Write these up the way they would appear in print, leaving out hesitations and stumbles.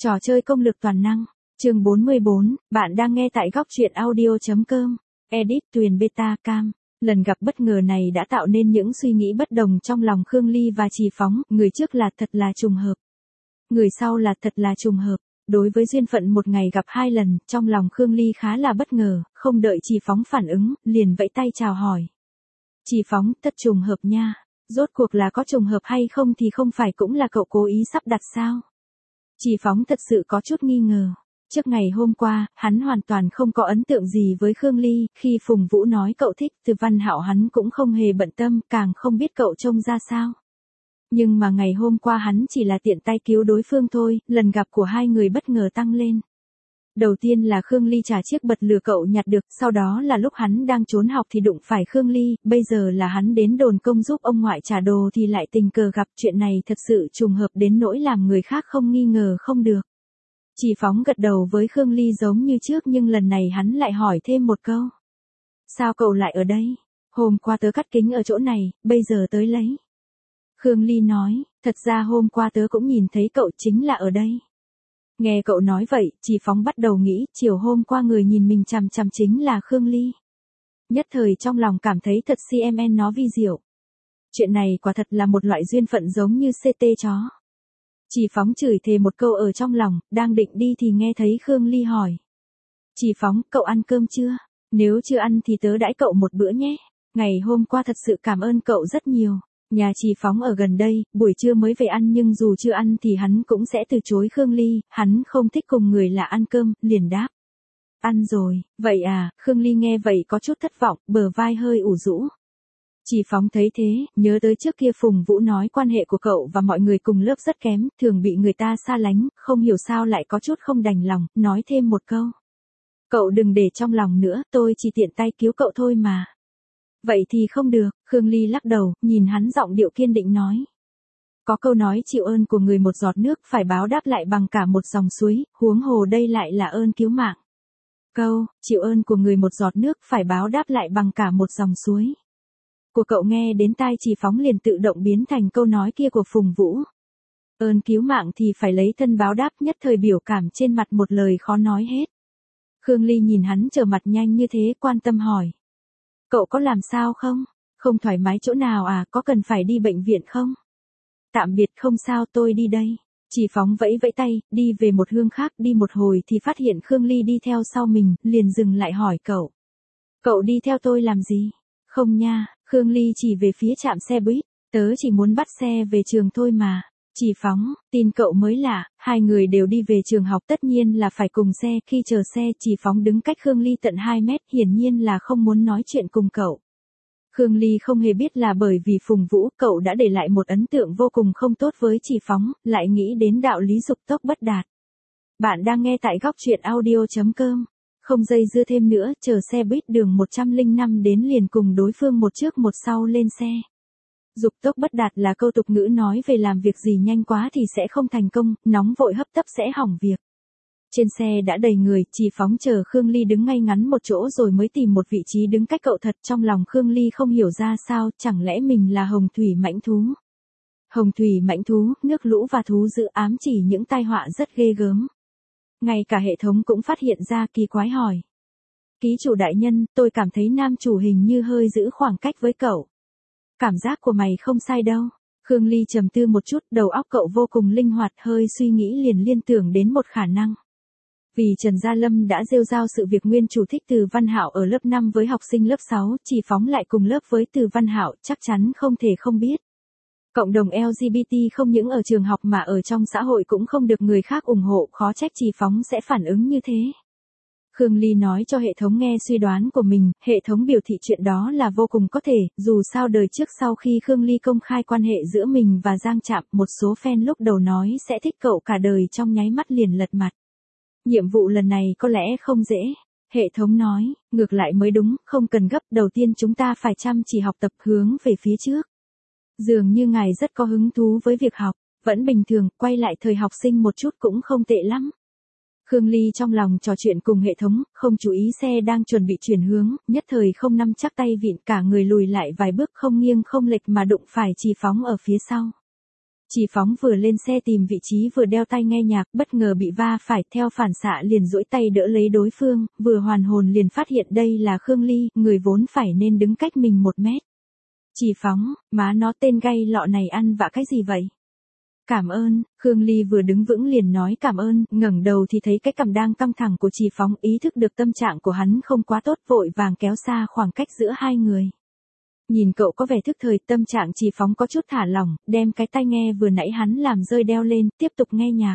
Trò chơi công lược toàn năng, chương 44, bạn đang nghe tại góc truyện audio.com, edit Tuyền Beta Cam. Lần gặp bất ngờ này đã tạo nên những suy nghĩ bất đồng trong lòng Khương Ly và Trì Phóng, người trước là thật là trùng hợp. Người sau là thật là trùng hợp. Đối với duyên phận một ngày gặp hai lần, trong lòng Khương Ly khá là bất ngờ, không đợi Trì Phóng phản ứng, liền vẫy tay chào hỏi. Trì Phóng, thật trùng hợp nha, rốt cuộc là có trùng hợp hay không thì không phải cũng là cậu cố ý sắp đặt sao? Trì Phóng thật sự có chút nghi ngờ. Trước ngày hôm qua, hắn hoàn toàn không có ấn tượng gì với Khương Ly, khi Phùng Vũ nói cậu thích Từ Văn Hạo hắn cũng không hề bận tâm, càng không biết cậu trông ra sao. Nhưng mà ngày hôm qua hắn chỉ là tiện tay cứu đối phương thôi, lần gặp của hai người bất ngờ tăng lên. Đầu tiên là Khương Ly trả chiếc bật lửa cậu nhặt được, sau đó là lúc hắn đang trốn học thì đụng phải Khương Ly, bây giờ là hắn đến đồn công giúp ông ngoại trả đồ thì lại tình cờ gặp. Chuyện này thật sự trùng hợp đến nỗi làm người khác không nghi ngờ không được. Trì Phóng gật đầu với Khương Ly giống như trước, nhưng lần này hắn lại hỏi thêm một câu. Sao cậu lại ở đây? Hôm qua tớ cắt kính ở chỗ này, bây giờ tới lấy. Khương Ly nói, thật ra hôm qua tớ cũng nhìn thấy cậu chính là ở đây. Nghe cậu nói vậy, Trì Phóng bắt đầu nghĩ, chiều hôm qua người nhìn mình chằm chằm chính là Khương Ly. Nhất thời trong lòng cảm thấy thật CMN nó vi diệu. Chuyện này quả thật là một loại duyên phận giống như CT chó. Trì Phóng chửi thề một câu ở trong lòng, đang định đi thì nghe thấy Khương Ly hỏi. Trì Phóng, cậu ăn cơm chưa? Nếu chưa ăn thì tớ đãi cậu một bữa nhé. Ngày hôm qua thật sự cảm ơn cậu rất nhiều. Nhà Trì Phóng ở gần đây, buổi trưa mới về ăn nhưng dù chưa ăn thì hắn cũng sẽ từ chối Khương Ly, hắn không thích cùng người lạ ăn cơm, liền đáp. Ăn rồi, vậy à, Khương Ly nghe vậy có chút thất vọng, bờ vai hơi ủ rũ. Trì Phóng thấy thế, nhớ tới trước kia Phùng Vũ nói quan hệ của cậu và mọi người cùng lớp rất kém, thường bị người ta xa lánh, không hiểu sao lại có chút không đành lòng, nói thêm một câu. Cậu đừng để trong lòng nữa, tôi chỉ tiện tay cứu cậu thôi mà. Vậy thì không được, Khương Ly lắc đầu, nhìn hắn giọng điệu kiên định nói. Có câu nói chịu ơn của người một giọt nước phải báo đáp lại bằng cả một dòng suối, huống hồ đây lại là ơn cứu mạng. Câu, chịu ơn của người một giọt nước phải báo đáp lại bằng cả một dòng suối. Của cậu nghe đến tai Trì Phóng liền tự động biến thành câu nói kia của Phùng Vũ. Ơn cứu mạng thì phải lấy thân báo đáp, nhất thời biểu cảm trên mặt một lời khó nói hết. Khương Ly nhìn hắn trở mặt nhanh như thế, quan tâm hỏi. Cậu có làm sao không? Không thoải mái chỗ nào à, có cần phải đi bệnh viện không? Tạm biệt, không sao, tôi đi đây. Trì Phóng vẫy vẫy tay, đi về một hướng khác, đi một hồi thì phát hiện Khương Ly đi theo sau mình, liền dừng lại hỏi cậu. Cậu đi theo tôi làm gì? Không nha, Khương Ly chỉ về phía trạm xe buýt, tớ chỉ muốn bắt xe về trường thôi mà. Trì Phóng, tin cậu mới lạ, hai người đều đi về trường học tất nhiên là phải cùng xe, khi chờ xe Trì Phóng đứng cách Khương Ly tận 2 mét, hiển nhiên là không muốn nói chuyện cùng cậu. Khương Ly không hề biết là bởi vì Phùng Vũ cậu đã để lại một ấn tượng vô cùng không tốt với Trì Phóng, lại nghĩ đến đạo lý dục tốc bất đạt. Bạn đang nghe tại góc truyện audio.com. Không dây dưa thêm nữa, chờ xe buýt đường 105 đến liền cùng đối phương một trước một sau lên xe. Dục tốc bất đạt là câu tục ngữ nói về làm việc gì nhanh quá thì sẽ không thành công, nóng vội hấp tấp sẽ hỏng việc. Trên xe đã đầy người, Trì Phóng chờ Khương Ly đứng ngay ngắn một chỗ rồi mới tìm một vị trí đứng cách cậu thật. Trong lòng Khương Ly không hiểu ra sao, chẳng lẽ mình là hồng thủy mãnh thú. Hồng thủy mãnh thú, nước lũ và thú dữ ám chỉ những tai họa rất ghê gớm. Ngay cả hệ thống cũng phát hiện ra, kỳ quái hỏi. Ký chủ đại nhân, tôi cảm thấy nam chủ hình như hơi giữ khoảng cách với cậu. Cảm giác của mày không sai đâu. Khương Ly trầm tư một chút, đầu óc cậu vô cùng linh hoạt, hơi suy nghĩ liền liên tưởng đến một khả năng. Vì Trần Gia Lâm đã rêu rao sự việc nguyên chủ thích Từ Văn Hạo ở lớp 5 với học sinh lớp 6, Trì Phóng lại cùng lớp với Từ Văn Hạo, chắc chắn không thể không biết. Cộng đồng LGBT không những ở trường học mà ở trong xã hội cũng không được người khác ủng hộ, khó trách Trì Phóng sẽ phản ứng như thế. Khương Ly nói cho hệ thống nghe suy đoán của mình, hệ thống biểu thị chuyện đó là vô cùng có thể, dù sao đời trước sau khi Khương Ly công khai quan hệ giữa mình và Giang Trạm, một số fan lúc đầu nói sẽ thích cậu cả đời trong nháy mắt liền lật mặt. Nhiệm vụ lần này có lẽ không dễ. Hệ thống nói, ngược lại mới đúng, không cần gấp, đầu tiên chúng ta phải chăm chỉ học tập hướng về phía trước. Dường như ngài rất có hứng thú với việc học, vẫn bình thường, quay lại thời học sinh một chút cũng không tệ lắm. Khương Ly trong lòng trò chuyện cùng hệ thống, không chú ý xe đang chuẩn bị chuyển hướng, nhất thời không nắm chắc tay vịn, cả người lùi lại vài bước không nghiêng không lệch mà đụng phải Trì Phóng ở phía sau. Chỉ Phóng vừa lên xe tìm vị trí vừa đeo tai nghe nhạc, bất ngờ bị va phải, theo phản xạ liền duỗi tay đỡ lấy đối phương, vừa hoàn hồn liền phát hiện đây là Khương Ly, người vốn phải nên đứng cách mình 1 mét. Chỉ Phóng, má nó tên gay lọ này ăn vạ cái gì vậy? Cảm ơn, Khương Ly vừa đứng vững liền nói cảm ơn, ngẩng đầu thì thấy cái cằm đang căng thẳng của Chỉ Phóng, ý thức được tâm trạng của hắn không quá tốt, vội vàng kéo xa khoảng cách giữa hai người. Nhìn cậu có vẻ thức thời, tâm trạng Chỉ Phóng có chút thả lỏng, đem cái tai nghe vừa nãy hắn làm rơi đeo lên, tiếp tục nghe nhạc.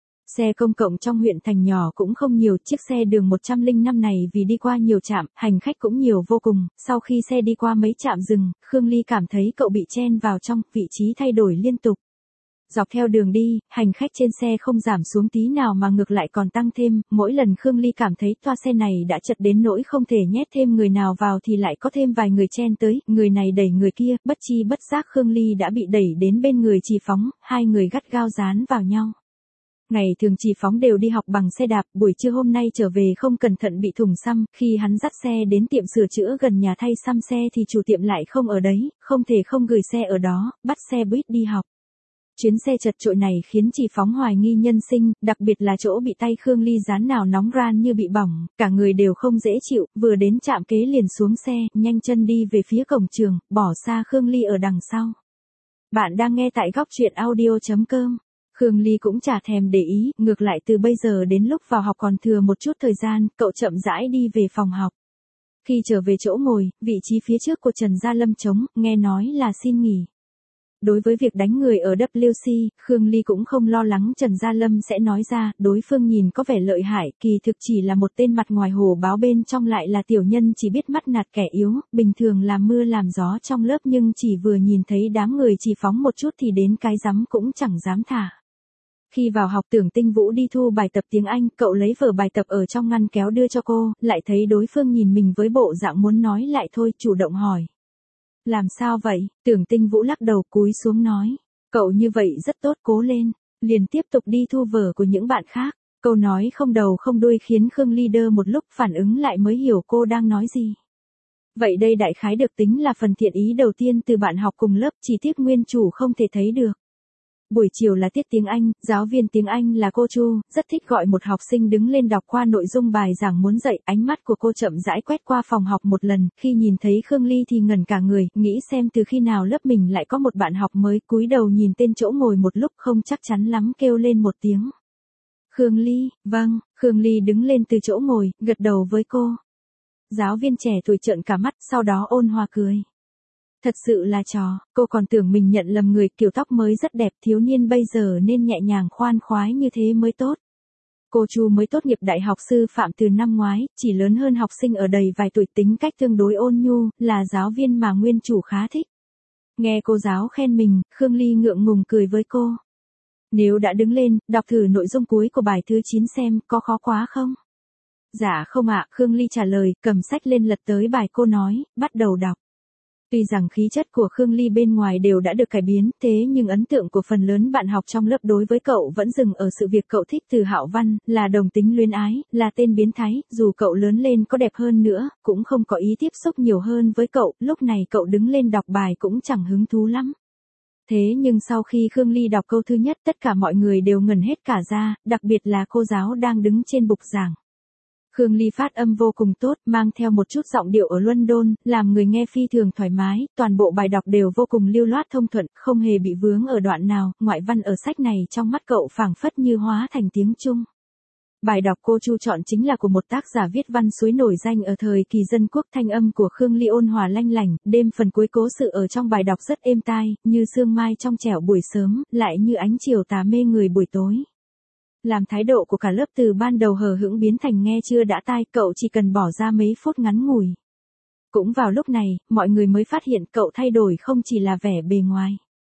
Xe công cộng trong huyện thành nhỏ cũng không nhiều, chiếc xe đường 105 này vì đi qua nhiều trạm, hành khách cũng nhiều vô cùng, sau khi xe đi qua mấy trạm dừng, Khương Ly cảm thấy cậu bị chen vào trong, vị trí thay đổi liên tục. Dọc theo đường đi, hành khách trên xe không giảm xuống tí nào mà ngược lại còn tăng thêm, mỗi lần Khương Ly cảm thấy toa xe này đã chật đến nỗi không thể nhét thêm người nào vào thì lại có thêm vài người chen tới, người này đẩy người kia, bất chi bất giác Khương Ly đã bị đẩy đến bên người Chỉ Phóng, hai người gắt gao dán vào nhau. Ngày thường Chỉ Phóng đều đi học bằng xe đạp, buổi trưa hôm nay trở về không cẩn thận bị thủng xăm, khi hắn dắt xe đến tiệm sửa chữa gần nhà thay xăm xe thì chủ tiệm lại không ở đấy, không thể không gửi xe ở đó, bắt xe buýt đi học. Chuyến xe chật chội này khiến Chỉ Phóng hoài nghi nhân sinh, đặc biệt là chỗ bị tay Khương Ly dán nào nóng ran như bị bỏng, cả người đều không dễ chịu, vừa đến trạm kế liền xuống xe, nhanh chân đi về phía cổng trường, bỏ xa Khương Ly ở đằng sau. Bạn đang nghe tại Góc Chuyện Audio.com. Khương Ly cũng chả thèm để ý, ngược lại từ bây giờ đến lúc vào học còn thừa một chút thời gian, cậu chậm rãi đi về phòng học. Khi trở về chỗ ngồi, vị trí phía trước của Trần Gia Lâm trống, nghe nói là xin nghỉ. Đối với việc đánh người ở WC, Khương Ly cũng không lo lắng Trần Gia Lâm sẽ nói ra, đối phương nhìn có vẻ lợi hại, kỳ thực chỉ là một tên mặt ngoài hồ báo bên trong lại là tiểu nhân chỉ biết bắt nạt kẻ yếu, bình thường làm mưa làm gió trong lớp nhưng chỉ vừa nhìn thấy đám người Chỉ Phóng một chút thì đến cái rắm cũng chẳng dám thả. Khi vào học Tưởng Tinh Vũ đi thu bài tập tiếng Anh, cậu lấy vở bài tập ở trong ngăn kéo đưa cho cô, lại thấy đối phương nhìn mình với bộ dạng muốn nói lại thôi, chủ động hỏi. Làm sao vậy? Tưởng Tinh Vũ lắc đầu cúi xuống nói. Cậu như vậy rất tốt, cố lên. Liền tiếp tục đi thu vở của những bạn khác. Câu nói không đầu không đuôi khiến Khương Ly đơ một lúc, phản ứng lại mới hiểu cô đang nói gì. Vậy đây đại khái được tính là phần thiện ý đầu tiên từ bạn học cùng lớp, chỉ tiếc nguyên chủ không thể thấy được. Buổi chiều là tiết tiếng Anh, giáo viên tiếng Anh là cô Chu, rất thích gọi một học sinh đứng lên đọc qua nội dung bài giảng muốn dạy, ánh mắt của cô chậm rãi quét qua phòng học một lần, khi nhìn thấy Khương Ly thì ngẩn cả người, nghĩ xem từ khi nào lớp mình lại có một bạn học mới, cúi đầu nhìn tên chỗ ngồi một lúc không chắc chắn lắm kêu lên một tiếng. Khương Ly, vâng, Khương Ly đứng lên từ chỗ ngồi, gật đầu với cô. Giáo viên trẻ tuổi trợn cả mắt, sau đó ôn hòa cười. Thật sự là trò, cô còn tưởng mình nhận lầm người, kiểu tóc mới rất đẹp, thiếu niên bây giờ nên nhẹ nhàng khoan khoái như thế mới tốt. Cô Chu mới tốt nghiệp đại học sư phạm từ năm ngoái, chỉ lớn hơn học sinh ở đầy vài tuổi, tính cách tương đối ôn nhu, là giáo viên mà nguyên chủ khá thích. Nghe cô giáo khen mình, Khương Ly ngượng ngùng cười với cô. Nếu đã đứng lên, đọc thử nội dung cuối của bài thứ 9 xem, có khó quá không? Dạ không ạ, Khương Ly trả lời, cầm sách lên lật tới bài cô nói, bắt đầu đọc. Tuy rằng khí chất của Khương Ly bên ngoài đều đã được cải biến, thế nhưng ấn tượng của phần lớn bạn học trong lớp đối với cậu vẫn dừng ở sự việc cậu thích Từ Hạo Văn, là đồng tính luyến ái, là tên biến thái, dù cậu lớn lên có đẹp hơn nữa, cũng không có ý tiếp xúc nhiều hơn với cậu, lúc này cậu đứng lên đọc bài cũng chẳng hứng thú lắm. Thế nhưng sau khi Khương Ly đọc câu thứ nhất, tất cả mọi người đều ngẩn hết cả ra, đặc biệt là cô giáo đang đứng trên bục giảng. Khương Ly phát âm vô cùng tốt, mang theo một chút giọng điệu ở London, làm người nghe phi thường thoải mái, toàn bộ bài đọc đều vô cùng lưu loát thông thuận, không hề bị vướng ở đoạn nào, ngoại văn ở sách này trong mắt cậu phảng phất như hóa thành tiếng Trung. Bài đọc cô Chu chọn chính là của một tác giả viết văn suối nổi danh ở thời kỳ dân quốc, thanh âm của Khương Ly ôn hòa lanh lảnh, đêm phần cuối cố sự ở trong bài đọc rất êm tai, như sương mai trong trẻo buổi sớm, lại như ánh chiều tà mê người buổi tối. Làm thái độ của cả lớp từ ban đầu hờ hững biến thành nghe chưa đã tai, cậu chỉ cần bỏ ra mấy phút ngắn ngủi. Cũng vào lúc này, mọi người mới phát hiện cậu thay đổi không chỉ là vẻ bề ngoài.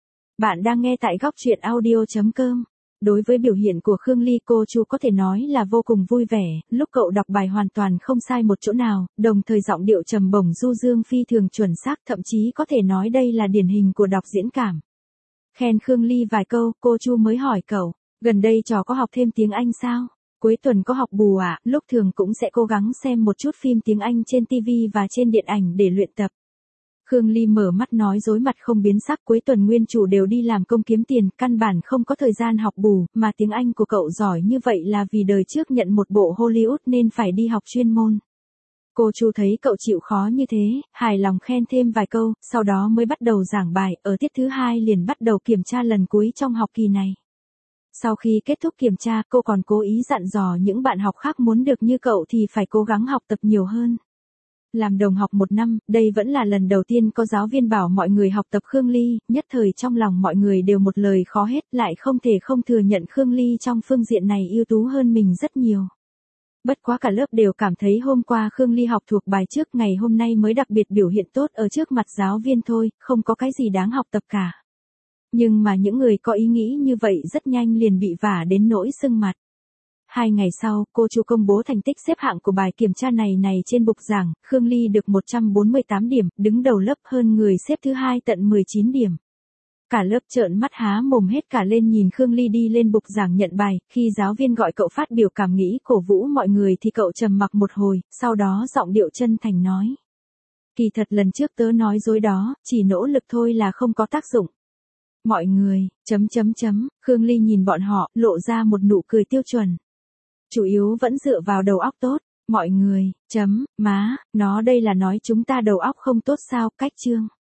Bạn đang nghe tại Góc Chuyện Audio.com. Đối với biểu hiện của Khương Ly, cô Chu có thể nói là vô cùng vui vẻ, lúc cậu đọc bài hoàn toàn không sai một chỗ nào, đồng thời giọng điệu trầm bổng du dương phi thường chuẩn xác, thậm chí có thể nói đây là điển hình của đọc diễn cảm. Khen Khương Ly vài câu, cô Chu mới hỏi cậu. Gần đây trò có học thêm tiếng Anh sao? Cuối tuần có học bù à? Lúc thường cũng sẽ cố gắng xem một chút phim tiếng Anh trên TV và trên điện ảnh để luyện tập. Khương Ly mở mắt nói dối mặt không biến sắc, cuối tuần nguyên chủ đều đi làm công kiếm tiền, căn bản không có thời gian học bù, mà tiếng Anh của cậu giỏi như vậy là vì đời trước nhận một bộ Hollywood nên phải đi học chuyên môn. Cô Chu thấy cậu chịu khó như thế, hài lòng khen thêm vài câu, sau đó mới bắt đầu giảng bài, ở tiết thứ 2 liền bắt đầu kiểm tra lần cuối trong học kỳ này. Sau khi kết thúc kiểm tra, cô còn cố ý dặn dò những bạn học khác muốn được như cậu thì phải cố gắng học tập nhiều hơn. Làm đồng học 1 năm, đây vẫn là lần đầu tiên có giáo viên bảo mọi người học tập Khương Ly, nhất thời trong lòng mọi người đều một lời khó hết, lại không thể không thừa nhận Khương Ly trong phương diện này ưu tú hơn mình rất nhiều. Bất quá cả lớp đều cảm thấy hôm qua Khương Ly học thuộc bài trước, ngày hôm nay mới đặc biệt biểu hiện tốt ở trước mặt giáo viên thôi, không có cái gì đáng học tập cả. Nhưng mà những người có ý nghĩ như vậy rất nhanh liền bị vả đến nỗi sưng mặt. 2 ngày sau, cô Chu công bố thành tích xếp hạng của bài kiểm tra này trên bục giảng, Khương Ly được 148 điểm, đứng đầu lớp, hơn người xếp thứ 2 tận 19 điểm. Cả lớp trợn mắt há mồm hết cả lên nhìn Khương Ly đi lên bục giảng nhận bài, khi giáo viên gọi cậu phát biểu cảm nghĩ cổ vũ mọi người thì cậu trầm mặc một hồi, sau đó giọng điệu chân thành nói. Kỳ thật lần trước tớ nói dối đó, chỉ nỗ lực thôi là không có tác dụng. Mọi người, Khương Ly nhìn bọn họ, lộ ra một nụ cười tiêu chuẩn. Chủ yếu vẫn dựa vào đầu óc tốt, mọi người, má, nó đây là nói chúng ta đầu óc không tốt sao, cách chương.